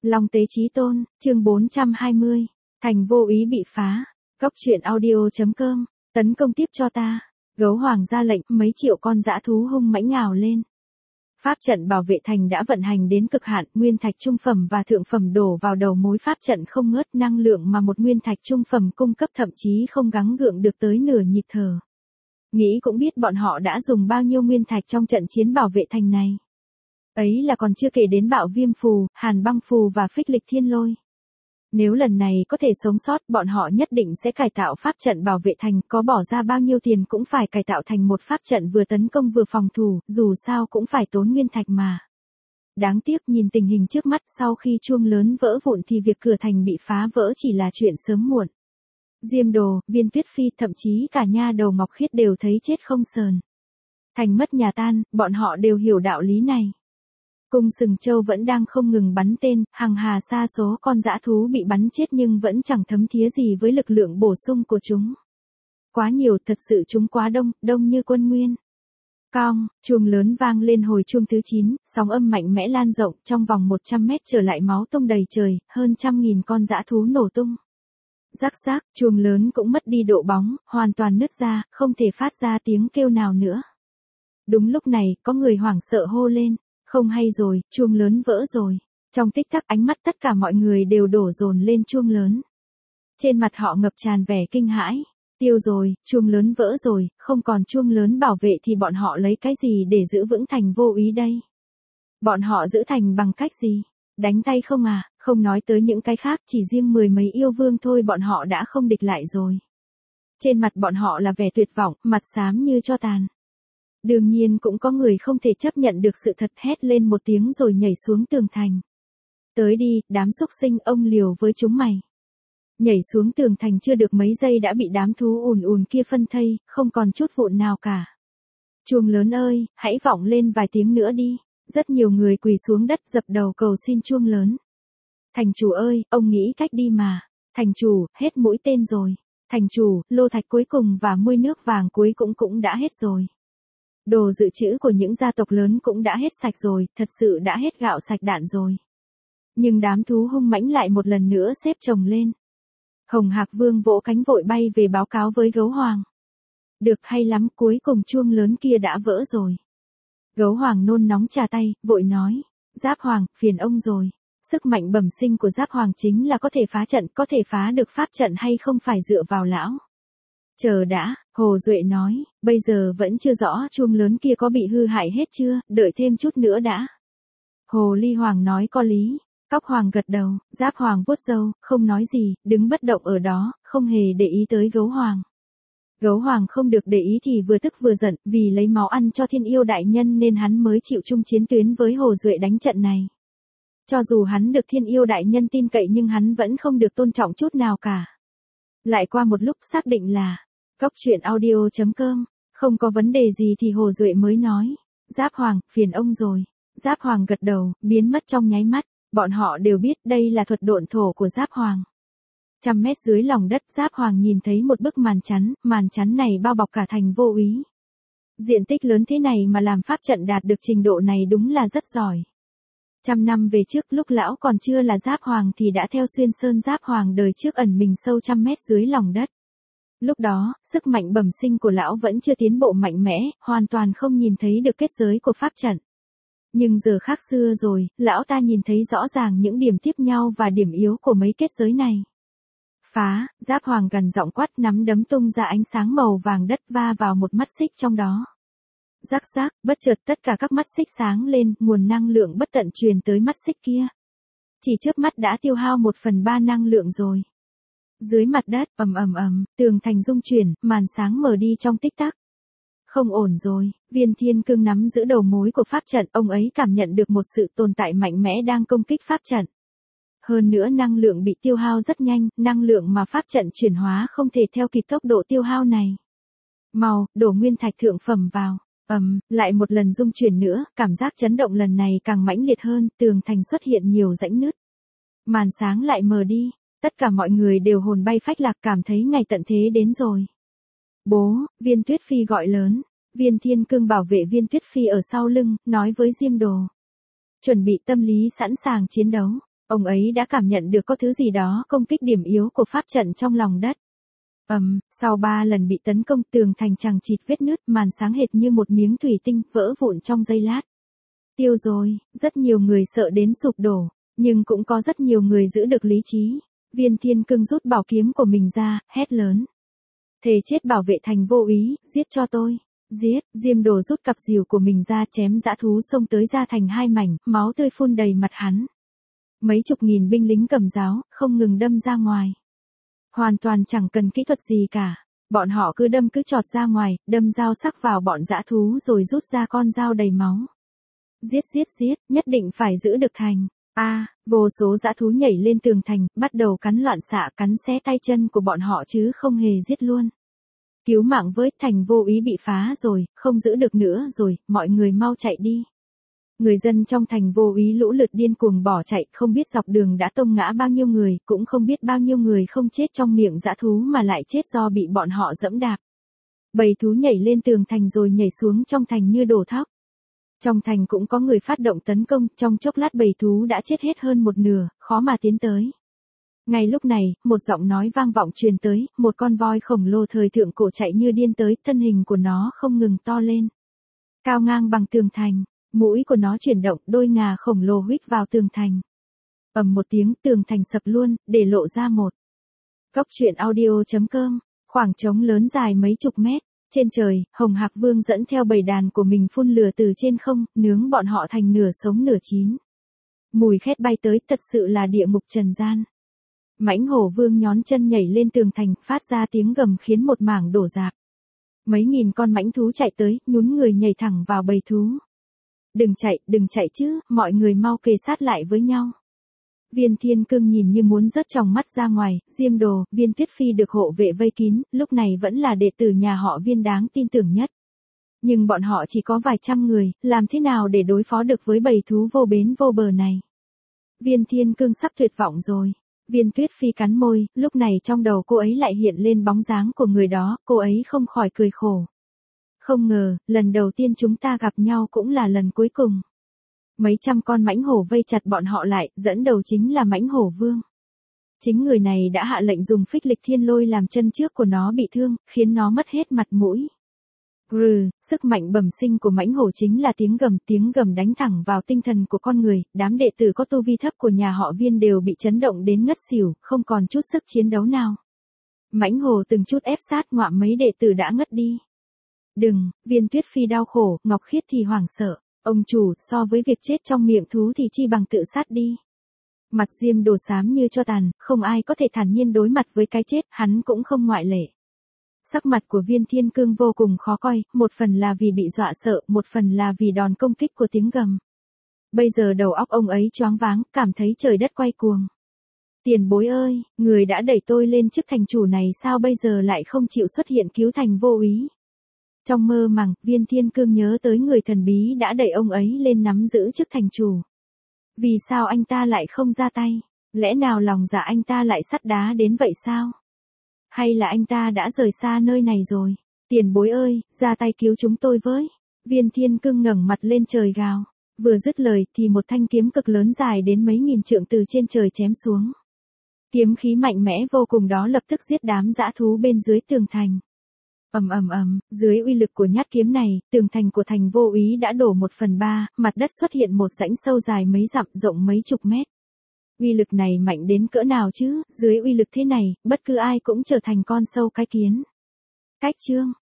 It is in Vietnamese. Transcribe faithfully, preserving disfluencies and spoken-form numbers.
Long Tế Chí Tôn, chương bốn trăm hai mươi. Thành vô ý bị phá. Góc truyện audio chấm com. Tấn công tiếp cho ta. Gấu Hoàng ra lệnh, mấy triệu con dã thú hung mãnh ngào lên. Pháp trận bảo vệ thành đã vận hành đến cực hạn, nguyên thạch trung phẩm và thượng phẩm đổ vào đầu mối pháp trận không ngớt, năng lượng mà một nguyên thạch trung phẩm cung cấp thậm chí không gắng gượng được tới nửa nhịp thở. Nghĩ cũng biết bọn họ đã dùng bao nhiêu nguyên thạch trong trận chiến bảo vệ thành này. Ấy là còn chưa kể đến bạo viêm phù, hàn băng phù và phích lịch thiên lôi. Nếu lần này có thể sống sót, bọn họ nhất định sẽ cải tạo pháp trận bảo vệ thành, có bỏ ra bao nhiêu tiền cũng phải cải tạo thành một pháp trận vừa tấn công vừa phòng thủ, dù sao cũng phải tốn nguyên thạch mà. Đáng tiếc nhìn tình hình trước mắt, sau khi chuông lớn vỡ vụn thì việc cửa thành bị phá vỡ chỉ là chuyện sớm muộn. Diêm Đồ, Viên Tuyết Phi, thậm chí cả nha đầu Ngọc Khiết đều thấy chết không sờn. Thành mất nhà tan, bọn họ đều hiểu đạo lý này. Cung Sừng Châu vẫn đang không ngừng bắn tên, hàng hà sa số con dã thú bị bắn chết nhưng vẫn chẳng thấm thía gì với lực lượng bổ sung của chúng. Quá nhiều, thật sự chúng quá đông, đông như quân nguyên. Cong, chuông lớn vang lên hồi chuông thứ chín, sóng âm mạnh mẽ lan rộng, trong vòng một trăm mét trở lại máu tung đầy trời, hơn trăm nghìn con dã thú nổ tung. Rắc rác, chuông lớn cũng mất đi độ bóng, hoàn toàn nứt ra, không thể phát ra tiếng kêu nào nữa. Đúng lúc này, có người hoảng sợ hô lên. Không hay rồi, chuông lớn vỡ rồi. Trong tích tắc ánh mắt tất cả mọi người đều đổ dồn lên chuông lớn. Trên mặt họ ngập tràn vẻ kinh hãi. Tiêu rồi, chuông lớn vỡ rồi, không còn chuông lớn bảo vệ thì bọn họ lấy cái gì để giữ vững thành vô ý đây? Bọn họ giữ thành bằng cách gì? Đánh tay không à, không nói tới những cái khác, chỉ riêng mười mấy yêu vương thôi bọn họ đã không địch lại rồi. Trên mặt bọn họ là vẻ tuyệt vọng, mặt xám như tro tàn. Đương nhiên cũng có người không thể chấp nhận được sự thật, hét lên một tiếng rồi nhảy xuống tường thành. Tới đi, đám súc sinh, ông liều với chúng mày. Nhảy xuống tường thành chưa được mấy giây đã bị đám thú ùn ùn kia phân thây, không còn chút vụn nào cả. Chuông lớn ơi, hãy vọng lên vài tiếng nữa đi. Rất nhiều người quỳ xuống đất dập đầu cầu xin chuông lớn. Thành chủ ơi, ông nghĩ cách đi mà. Thành chủ, hết mũi tên rồi. Thành chủ, lô thạch cuối cùng và muôi nước vàng cuối cũng cũng đã hết rồi. Đồ dự trữ của những gia tộc lớn cũng đã hết sạch rồi, thật sự đã hết gạo sạch đạn rồi. Nhưng đám thú hung mãnh lại một lần nữa xếp chồng lên. Hồng Hạc Vương vỗ cánh vội bay về báo cáo với Gấu Hoàng. Được, hay lắm, cuối cùng chuông lớn kia đã vỡ rồi. Gấu Hoàng nôn nóng chà tay, vội nói. Giáp Hoàng, phiền ông rồi. Sức mạnh bẩm sinh của Giáp Hoàng chính là có thể phá trận, có thể phá được pháp trận hay không phải dựa vào lão. Chờ đã, Hồ Duệ nói, bây giờ vẫn chưa rõ chuông lớn kia có bị hư hại hết chưa, đợi thêm chút nữa đã. Hồ Ly Hoàng nói có lý, Cóc Hoàng gật đầu, Giáp Hoàng vuốt râu, không nói gì, đứng bất động ở đó, không hề để ý tới Gấu Hoàng. Gấu Hoàng không được để ý thì vừa tức vừa giận, vì lấy máu ăn cho Thiên Yêu đại nhân nên hắn mới chịu chung chiến tuyến với Hồ Duệ đánh trận này. Cho dù hắn được Thiên Yêu đại nhân tin cậy nhưng hắn vẫn không được tôn trọng chút nào cả. Lại qua một lúc xác định là góc truyện audio chấm com, không có vấn đề gì thì Hồ Duệ mới nói. Giáp Hoàng, phiền ông rồi. Giáp Hoàng gật đầu, biến mất trong nháy mắt, bọn họ đều biết đây là thuật độn thổ của Giáp Hoàng. Trăm mét dưới lòng đất Giáp Hoàng nhìn thấy một bức màn chắn, màn chắn này bao bọc cả thành vô ý. Diện tích lớn thế này mà làm pháp trận đạt được trình độ này đúng là rất giỏi. Trăm năm về trước lúc lão còn chưa là Giáp Hoàng thì đã theo xuyên sơn Giáp Hoàng đời trước ẩn mình sâu trăm mét dưới lòng đất. Lúc đó, sức mạnh bẩm sinh của lão vẫn chưa tiến bộ mạnh mẽ, hoàn toàn không nhìn thấy được kết giới của pháp trận. Nhưng giờ khác xưa rồi, lão ta nhìn thấy rõ ràng những điểm tiếp nhau và điểm yếu của mấy kết giới này. Phá, Giáp Hoàng gần giọng quát, nắm đấm tung ra ánh sáng màu vàng đất va vào một mắt xích trong đó. Rắc rác, bất chợt tất cả các mắt xích sáng lên, nguồn năng lượng bất tận truyền tới mắt xích kia. Chỉ chớp mắt đã tiêu hao một phần ba năng lượng rồi. Dưới mặt đất, ầm ầm ầm, tường thành rung chuyển, màn sáng mở đi trong tích tắc. Không ổn rồi, Viên Thiên Cương nắm giữ đầu mối của pháp trận, ông ấy cảm nhận được một sự tồn tại mạnh mẽ đang công kích pháp trận. Hơn nữa năng lượng bị tiêu hao rất nhanh, năng lượng mà pháp trận chuyển hóa không thể theo kịp tốc độ tiêu hao này. Mau, đổ nguyên thạch thượng phẩm vào. Ầm, lại một lần rung chuyển nữa, cảm giác chấn động lần này càng mãnh liệt hơn, tường thành xuất hiện nhiều rãnh nứt. Màn sáng lại mờ đi. Tất cả mọi người đều hồn bay phách lạc, cảm thấy ngày tận thế đến rồi. Bố, Viên Tuyết Phi gọi lớn. Viên Thiên Cương bảo vệ Viên Tuyết Phi ở sau lưng, nói với Diêm Đồ. Chuẩn bị tâm lý sẵn sàng chiến đấu. Ông ấy đã cảm nhận được có thứ gì đó công kích điểm yếu của pháp trận trong lòng đất. Ầm, um, sau ba lần bị tấn công, tường thành chằng chịt vết nứt, màn sáng hệt như một miếng thủy tinh, vỡ vụn trong giây lát. Tiêu rồi, rất nhiều người sợ đến sụp đổ, nhưng cũng có rất nhiều người giữ được lý trí. Viên Thiên Cương rút bảo kiếm của mình ra, hét lớn. Thề chết bảo vệ thành vô ý, giết cho tôi. Giết, Diêm Đồ rút cặp rìu của mình ra, chém dã thú xông tới ra thành hai mảnh, máu tươi phun đầy mặt hắn. Mấy chục nghìn binh lính cầm giáo, không ngừng đâm ra ngoài. Hoàn toàn chẳng cần kỹ thuật gì cả. Bọn họ cứ đâm cứ chọt ra ngoài, đâm dao sắc vào bọn dã thú rồi rút ra con dao đầy máu. Giết giết giết, nhất định phải giữ được thành. A, à, vô số dã thú nhảy lên tường thành, bắt đầu cắn loạn xạ, cắn xé tay chân của bọn họ chứ không hề giết luôn. Cứu mạng với, thành vô ý bị phá rồi, không giữ được nữa rồi, mọi người mau chạy đi. Người dân trong thành vô ý lũ lượt điên cuồng bỏ chạy, không biết dọc đường đã tông ngã bao nhiêu người, cũng không biết bao nhiêu người không chết trong miệng dã thú mà lại chết do bị bọn họ dẫm đạp. Bầy thú nhảy lên tường thành rồi nhảy xuống trong thành như đổ thóc. Trong thành cũng có người phát động tấn công, trong chốc lát bầy thú đã chết hết hơn một nửa, khó mà tiến tới. Ngay lúc này, một giọng nói vang vọng truyền tới, một con voi khổng lồ thời thượng cổ chạy như điên tới, thân hình của nó không ngừng to lên. Cao ngang bằng tường thành, mũi của nó chuyển động, đôi ngà khổng lồ huýt vào tường thành. Ầm một tiếng, tường thành sập luôn, để lộ ra một. Góc truyện audio chấm com, khoảng trống lớn dài mấy chục mét. Trên trời, Hồng Hạc Vương dẫn theo bầy đàn của mình phun lửa từ trên không, nướng bọn họ thành nửa sống nửa chín. Mùi khét bay tới, thật sự là địa ngục trần gian. Mãnh Hổ Vương nhón chân nhảy lên tường thành, phát ra tiếng gầm khiến một mảng đổ rạp. Mấy nghìn con mãnh thú chạy tới, nhún người nhảy thẳng vào bầy thú. Đừng chạy, đừng chạy chứ, mọi người mau kề sát lại với nhau. Viên Thiên Cương nhìn như muốn rớt tròng mắt ra ngoài, Diêm Đồ, Viên Tuyết Phi được hộ vệ vây kín, lúc này vẫn là đệ tử nhà họ Viên đáng tin tưởng nhất. Nhưng bọn họ chỉ có vài trăm người, làm thế nào để đối phó được với bầy thú vô bến vô bờ này? Viên Thiên Cương sắp tuyệt vọng rồi. Viên Tuyết Phi cắn môi, lúc này trong đầu cô ấy lại hiện lên bóng dáng của người đó, cô ấy không khỏi cười khổ. Không ngờ, lần đầu tiên chúng ta gặp nhau cũng là lần cuối cùng. Mấy trăm con mãnh hổ vây chặt bọn họ lại, dẫn đầu chính là Mãnh Hổ Vương. Chính người này đã hạ lệnh dùng phích lịch thiên lôi làm chân trước của nó bị thương, khiến nó mất hết mặt mũi. Grừ, sức mạnh bẩm sinh của Mãnh Hổ chính là tiếng gầm, tiếng gầm đánh thẳng vào tinh thần của con người, đám đệ tử có tu vi thấp của nhà họ Viên đều bị chấn động đến ngất xỉu, không còn chút sức chiến đấu nào. Mãnh Hổ từng chút ép sát, ngoạm mấy đệ tử đã ngất đi. Đừng, Viên Tuyết Phi đau khổ, Ngọc Khiết thì hoảng sợ. Ông chủ, so với việc chết trong miệng thú thì chi bằng tự sát đi. Mặt Diêm Đồ xám như cho tàn, không ai có thể thản nhiên đối mặt với cái chết, hắn cũng không ngoại lệ. Sắc mặt của Viên Thiên Cương vô cùng khó coi, một phần là vì bị dọa sợ, một phần là vì đòn công kích của tiếng gầm. Bây giờ đầu óc ông ấy choáng váng, cảm thấy trời đất quay cuồng. Tiền bối ơi, người đã đẩy tôi lên chức thành chủ này sao bây giờ lại không chịu xuất hiện cứu thành vô ý? Trong mơ màng, Viên Thiên Cương nhớ tới người thần bí đã đẩy ông ấy lên nắm giữ chức thành chủ. Vì sao anh ta lại không ra tay? Lẽ nào lòng dạ anh ta lại sắt đá đến vậy sao? Hay là anh ta đã rời xa nơi này rồi? Tiền bối ơi, ra tay cứu chúng tôi với. Viên Thiên Cương ngẩng mặt lên trời gào. Vừa dứt lời thì một thanh kiếm cực lớn dài đến mấy nghìn trượng từ trên trời chém xuống. Kiếm khí mạnh mẽ vô cùng đó lập tức giết đám dã thú bên dưới tường thành. Ầm ầm ầm, dưới uy lực của nhát kiếm này, tường thành của thành vô ý đã đổ một phần ba, mặt đất xuất hiện một rãnh sâu dài mấy dặm, rộng mấy chục mét. Uy lực này mạnh đến cỡ nào chứ, dưới uy lực thế này, bất cứ ai cũng trở thành con sâu cái kiến. Cách chương